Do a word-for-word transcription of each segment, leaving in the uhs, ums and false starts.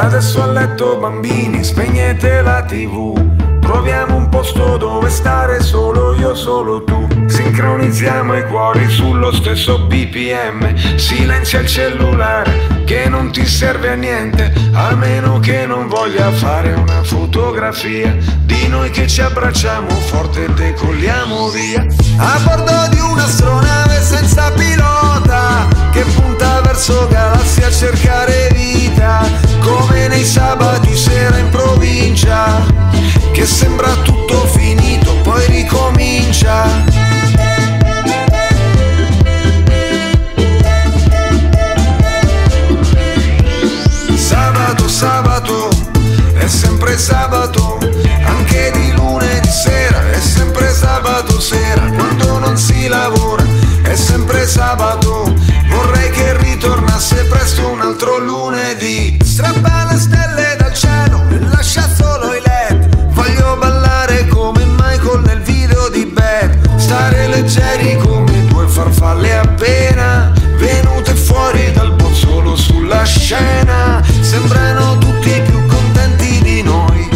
Adesso a letto bambini, spegnete la tivù. Troviamo un posto dove stare solo io, solo tu. Sincronizziamo i cuori sullo stesso B P M. Silenzia il cellulare che non ti serve a niente, a meno che non voglia fare una fotografia di noi che ci abbracciamo forte e decolliamo via. A bordo di un'astronave senza pilota che punta verso galassie a cercare vita, come nei sabati sera in provincia, che sembra tutto finito, poi ricomincia. Sabato, sabato, è sempre sabato, anche di lunedì sera, è sempre sabato sera, quando non si lavora, è sempre sabato, vorrei che ritornasse presto un altro lunedì. Strappa le stelle dal cielo e lascia solo i led, voglio ballare come Michael nel video di Bad, stare leggeri come due farfalle appena venute fuori dal bozzolo sulla scena. Sembrano tutti più contenti di noi,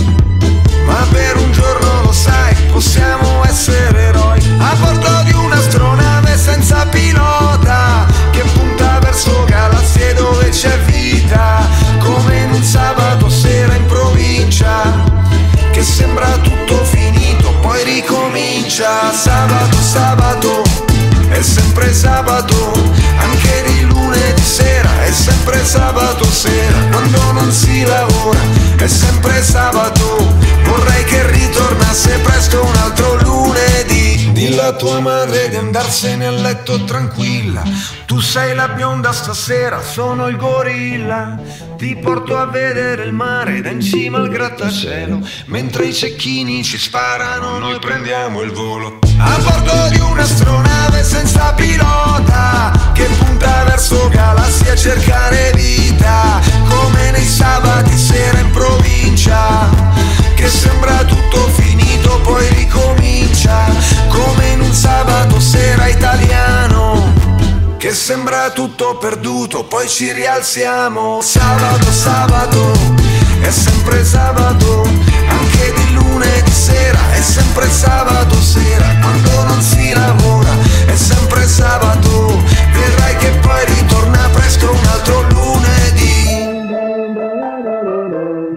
ma per un giorno lo sai, possiamo essere eroi. A bordo di un'astronave senza pilota che punta verso galassie dove c'è vita, come in un sabato sera in provincia, che sembra tutto finito, poi ricomincia. Sabato, sabato, è sempre sabato, anche di lunedì sera, è sempre sabato sera, quando non si lavora, è sempre sabato, vorrei che ritornasse presto un altro lunedì. Dilla a tua madre di andarsene a letto tranquilla, tu sei la bionda stasera, sono il gorilla, ti porto a vedere il mare da in cima al grattacielo, mentre i cecchini ci sparano noi prendiamo il volo. A bordo di un'astronave senza pilota che punta verso galassie a cercare vita, come nei sabati sera in provincia, che sembra tutto finito poi ricomincia, come in un sabato sera italiano, che sembra tutto perduto poi ci rialziamo. Sabato, sabato, è sempre sabato, anche di lunedì sera, è sempre sabato sera, quando non si lavora, è sempre sabato, vedrai che poi ritorna presto un altro lunedì.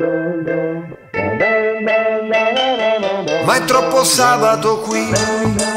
Ma è troppo sabato qui,